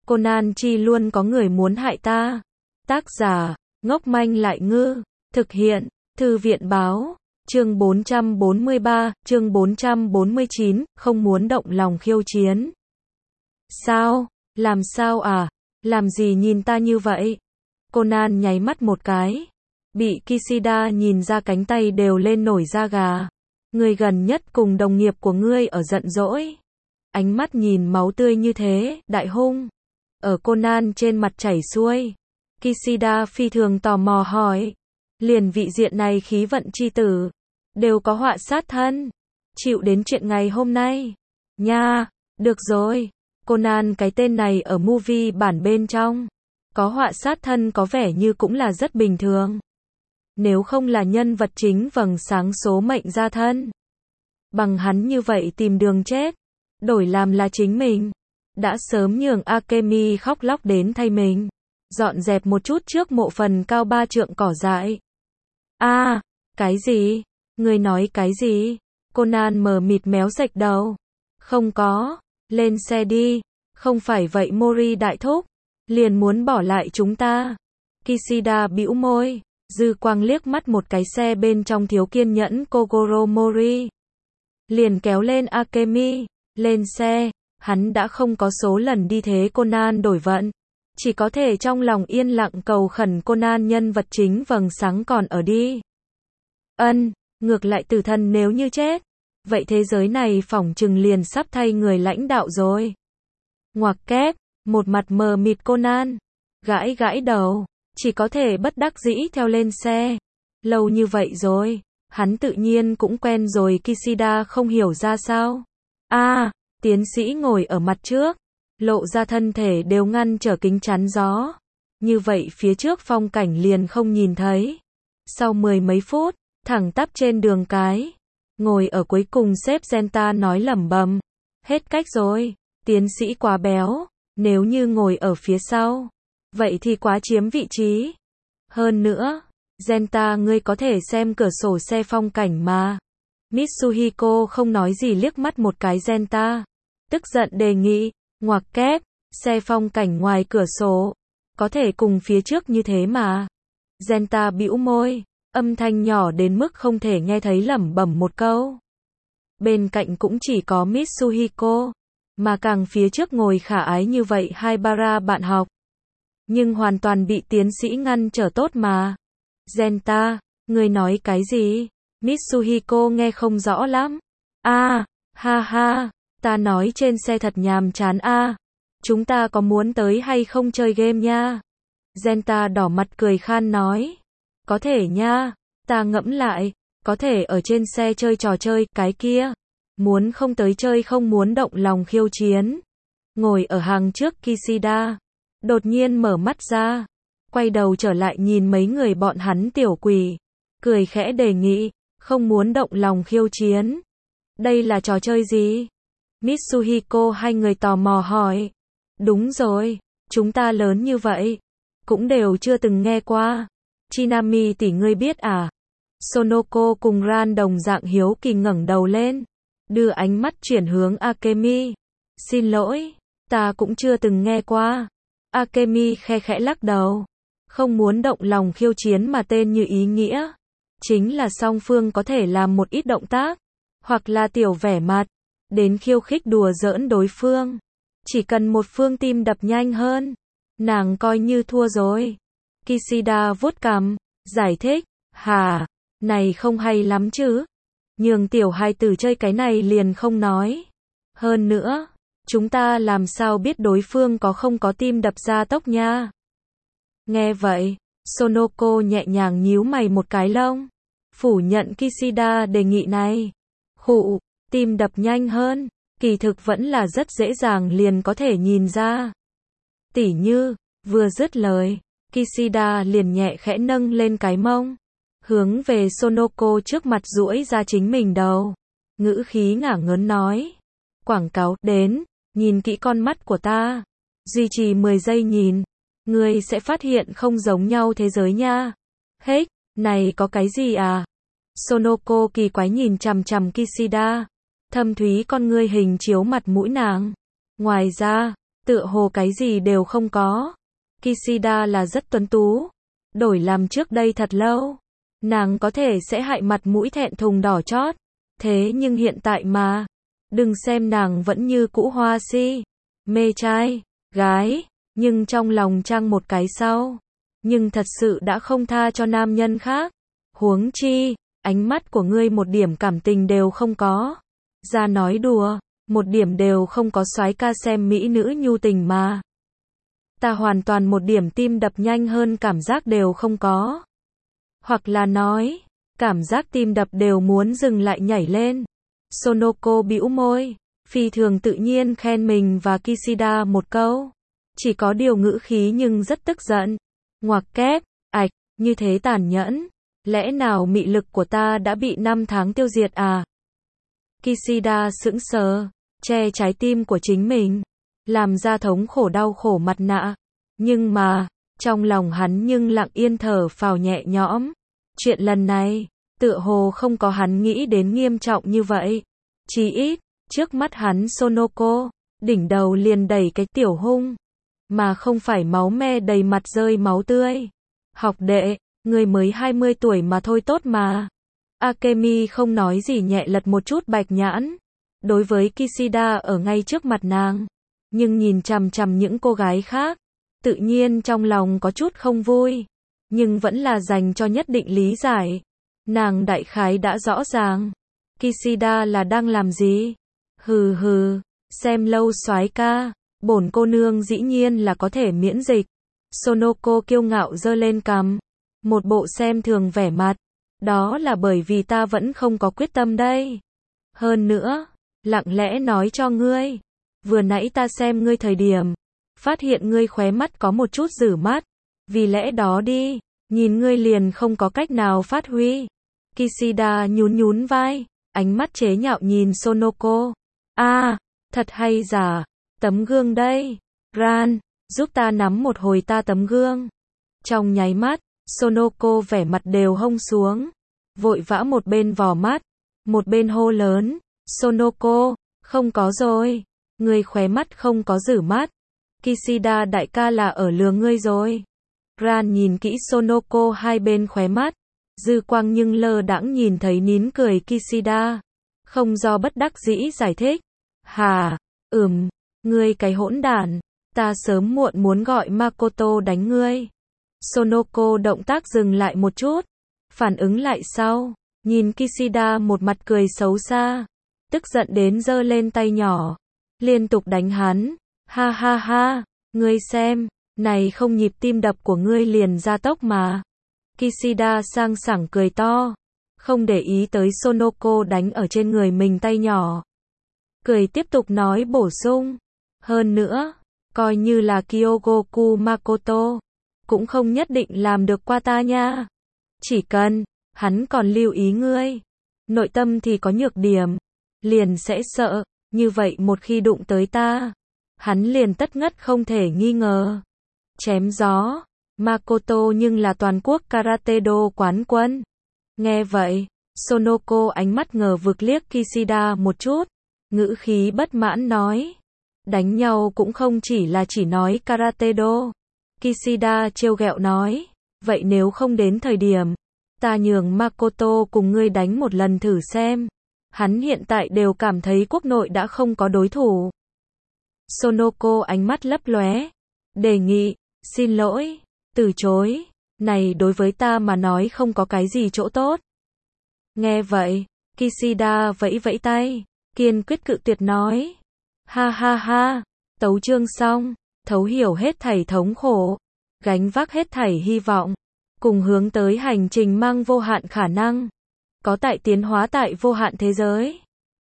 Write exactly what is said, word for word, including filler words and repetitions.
Conan chi luôn có người muốn hại ta. Tác giả, ngốc manh lại ngư. Thực hiện, Thư viện báo. Chương bốn trăm bốn mươi ba, chương bốn trăm bốn mươi chín, không muốn động lòng khiêu chiến. Sao? Làm sao à? Làm gì nhìn ta như vậy? Conan nháy mắt một cái. Bị Kishida nhìn ra cánh tay đều lên nổi da gà. Người gần nhất cùng đồng nghiệp của ngươi ở giận dỗi. Ánh mắt nhìn máu tươi như thế, đại hung. Ở Conan trên mặt chảy xuôi. Kishida phi thường tò mò hỏi. Liền vị diện này khí vận chi tử. Đều có họa sát thân. Chịu đến chuyện ngày hôm nay. Nha, được rồi. Conan cái tên này ở movie bản bên trong. Có họa sát thân có vẻ như cũng là rất bình thường. Nếu không là nhân vật chính vầng sáng số mệnh ra thân. Bằng hắn như vậy tìm đường chết. Đổi làm là chính mình. Đã sớm nhường Akemi khóc lóc đến thay mình. Dọn dẹp một chút trước mộ phần cao ba trượng cỏ dại. A, à, cái gì? Người nói cái gì? Conan mờ mịt méo rạch đầu. Không có. Lên xe đi. Không phải vậy Mori đại thúc. Liền muốn bỏ lại chúng ta. Kishida bĩu môi. Dư quang liếc mắt một cái xe bên trong thiếu kiên nhẫn Kogoro Mori. Liền kéo lên Akemi. Lên xe. Hắn đã không có số lần đi thế Conan đổi vận. Chỉ có thể trong lòng yên lặng cầu khẩn Conan nhân vật chính vầng sáng còn ở đi. Ân, ngược lại tử thần nếu như chết. Vậy thế giới này phỏng chừng liền sắp thay người lãnh đạo rồi. Ngoặc kép, một mặt mờ mịt Conan. Gãi gãi đầu, chỉ có thể bất đắc dĩ theo lên xe. Lâu như vậy rồi, hắn tự nhiên cũng quen rồi. Kishida không hiểu ra sao. A, à, tiến sĩ ngồi ở mặt trước. Lộ ra thân thể đều ngăn trở kính chắn gió. Như vậy phía trước phong cảnh liền không nhìn thấy. Sau mười mấy phút, thẳng tắp trên đường cái. Ngồi ở cuối cùng sếp Genta nói lẩm bẩm. Hết cách rồi, tiến sĩ quá béo. Nếu như ngồi ở phía sau, vậy thì quá chiếm vị trí. Hơn nữa, Genta ngươi có thể xem cửa sổ xe phong cảnh mà. Mitsuhiko không nói gì liếc mắt một cái Genta. Tức giận đề nghị. Ngoặc kép, xe phong cảnh ngoài cửa sổ. Có thể cùng phía trước như thế mà. Genta bĩu môi. Âm thanh nhỏ đến mức không thể nghe thấy lẩm bẩm một câu. Bên cạnh cũng chỉ có Mitsuhiko. Mà càng phía trước ngồi khả ái như vậy Haibara bạn học. Nhưng hoàn toàn bị tiến sĩ ngăn trở tốt mà. Genta, người nói cái gì? Mitsuhiko nghe không rõ lắm. A, à, ha ha. Ta nói trên xe thật nhàm chán a. À. Chúng ta có muốn tới hay không chơi game nha? Genta đỏ mặt cười khan nói. Có thể nha. Ta ngẫm lại. Có thể ở trên xe chơi trò chơi cái kia. Muốn không tới chơi không muốn động lòng khiêu chiến. Ngồi ở hàng trước Kishida. Đột nhiên mở mắt ra. Quay đầu trở lại nhìn mấy người bọn hắn tiểu quỷ. Cười khẽ đề nghị. Không muốn động lòng khiêu chiến. Đây là trò chơi gì? Mitsuhiko hai người tò mò hỏi. Đúng rồi, chúng ta lớn như vậy, cũng đều chưa từng nghe qua. Chinami tỷ ngươi biết à? Sonoko cùng Ran đồng dạng hiếu kỳ ngẩng đầu lên, đưa ánh mắt chuyển hướng Akemi. Xin lỗi, ta cũng chưa từng nghe qua. Akemi khe khẽ lắc đầu. Không muốn động lòng khiêu chiến mà tên như ý nghĩa. Chính là song phương có thể làm một ít động tác, hoặc là tiểu vẻ mặt. Đến khiêu khích đùa giỡn đối phương. Chỉ cần một phương tim đập nhanh hơn, nàng coi như thua rồi. Kishida vuốt cằm, giải thích. Hả, này không hay lắm chứ. Nhường tiểu hài tử chơi cái này liền không nói. Hơn nữa, chúng ta làm sao biết đối phương có không có tim đập ra tốc nha. Nghe vậy, Sonoko nhẹ nhàng nhíu mày một cái lông. Phủ nhận Kishida đề nghị này. Khụ. Tim đập nhanh hơn, kỳ thực vẫn là rất dễ dàng liền có thể nhìn ra. Tỉ như, vừa dứt lời, Kishida liền nhẹ khẽ nâng lên cái mông, hướng về Sonoko trước mặt duỗi ra chính mình đầu. Ngữ khí ngả ngớn nói. Quảng cáo, đến, nhìn kỹ con mắt của ta. Duy trì mười giây nhìn. Ngươi sẽ phát hiện không giống nhau thế giới nha. Hết, này có cái gì à? Sonoko kỳ quái nhìn chằm chằm Kishida. Thâm thúy con ngươi hình chiếu mặt mũi nàng. Ngoài ra, tựa hồ cái gì đều không có. Kishida là rất tuấn tú. Đổi làm trước đây thật lâu, nàng có thể sẽ hại mặt mũi thẹn thùng đỏ chót. Thế nhưng hiện tại mà, đừng xem nàng vẫn như cũ hoa si, mê trai, gái, nhưng trong lòng trăng một cái sau. Nhưng thật sự đã không tha cho nam nhân khác. Huống chi, ánh mắt của ngươi một điểm cảm tình đều không có. Ra nói đùa, một điểm đều không có soái ca xem mỹ nữ nhu tình mà. Ta hoàn toàn một điểm tim đập nhanh hơn cảm giác đều không có. Hoặc là nói, cảm giác tim đập đều muốn dừng lại nhảy lên. Sonoko bĩu môi, phi thường tự nhiên khen mình và Kishida một câu. Chỉ có điều ngữ khí nhưng rất tức giận. Ngoặc kép, ạch, như thế tàn nhẫn. Lẽ nào mị lực của ta đã bị năm tháng tiêu diệt à? Kishida sững sờ, che trái tim của chính mình, làm ra thống khổ đau khổ mặt nạ. Nhưng mà, trong lòng hắn nhưng lặng yên thở phào nhẹ nhõm. Chuyện lần này, tựa hồ không có hắn nghĩ đến nghiêm trọng như vậy. Chí ít, trước mắt hắn Sonoko, đỉnh đầu liền đầy cái tiểu hung, mà không phải máu me đầy mặt rơi máu tươi. Học đệ, người mới hai mươi tuổi mà thôi tốt mà. Akemi không nói gì nhẹ lật một chút bạch nhãn. Đối với Kishida ở ngay trước mặt nàng. Nhưng nhìn chằm chằm những cô gái khác. Tự nhiên trong lòng có chút không vui. Nhưng vẫn là dành cho nhất định lý giải. Nàng đại khái đã rõ ràng. Kishida là đang làm gì? Hừ hừ, xem lâu soái ca. Bổn cô nương dĩ nhiên là có thể miễn dịch. Sonoko kiêu ngạo giơ lên cằm. Một bộ xem thường vẻ mặt. Đó là bởi vì ta vẫn không có quyết tâm đây. Hơn nữa, lặng lẽ nói cho ngươi. Vừa nãy ta xem ngươi thời điểm. Phát hiện ngươi khóe mắt có một chút rử mắt. Vì lẽ đó đi, nhìn ngươi liền không có cách nào phát huy. Kishida nhún nhún vai, ánh mắt chế nhạo nhìn Sonoko. A, à, thật hay giả, tấm gương đây. Ran, giúp ta nắm một hồi ta tấm gương. Trong nháy mắt, Sonoko vẻ mặt đều hông xuống. Vội vã một bên vò mắt, một bên hô lớn. Sonoko, không có rồi. Ngươi khóe mắt không có rử mắt. Kishida đại ca là ở lừa ngươi rồi. Ran nhìn kỹ Sonoko hai bên khóe mắt. Dư quang nhưng lơ đãng nhìn thấy nín cười Kishida. Không do bất đắc dĩ giải thích. Hà, ừm, ngươi cái hỗn đản. Ta sớm muộn muốn gọi Makoto đánh ngươi. Sonoko động tác dừng lại một chút. Phản ứng lại sau. Nhìn Kishida một mặt cười xấu xa. Tức giận đến giơ lên tay nhỏ. Liên tục đánh hắn. Ha ha ha, ngươi xem, này không nhịp tim đập của ngươi liền gia tốc mà. Kishida sang sảng cười to. Không để ý tới Sonoko đánh ở trên người mình tay nhỏ. Cười tiếp tục nói bổ sung. Hơn nữa, coi như là Kyogoku Makoto. Cũng không nhất định làm được qua ta nha. Chỉ cần, hắn còn lưu ý ngươi. Nội tâm thì có nhược điểm. Liền sẽ sợ, như vậy một khi đụng tới ta. Hắn liền tất ngất không thể nghi ngờ. Chém gió. Makoto nhưng là toàn quốc karate do quán quân. Nghe vậy, Sonoko ánh mắt ngờ vực liếc Kishida một chút. Ngữ khí bất mãn nói. Đánh nhau cũng không chỉ là chỉ nói karate do. Kishida trêu ghẹo nói. Vậy nếu không đến thời điểm, ta nhường Makoto cùng ngươi đánh một lần thử xem. Hắn hiện tại đều cảm thấy quốc nội đã không có đối thủ. Sonoko ánh mắt lấp lóe. Đề nghị, xin lỗi, từ chối. Này đối với ta mà nói không có cái gì chỗ tốt. Nghe vậy, Kishida vẫy vẫy tay, kiên quyết cự tuyệt nói. Ha ha ha, tấu chương xong, thấu hiểu hết thảy thống khổ, gánh vác hết thảy hy vọng, cùng hướng tới hành trình mang vô hạn khả năng. Có tại tiến hóa tại vô hạn thế giới.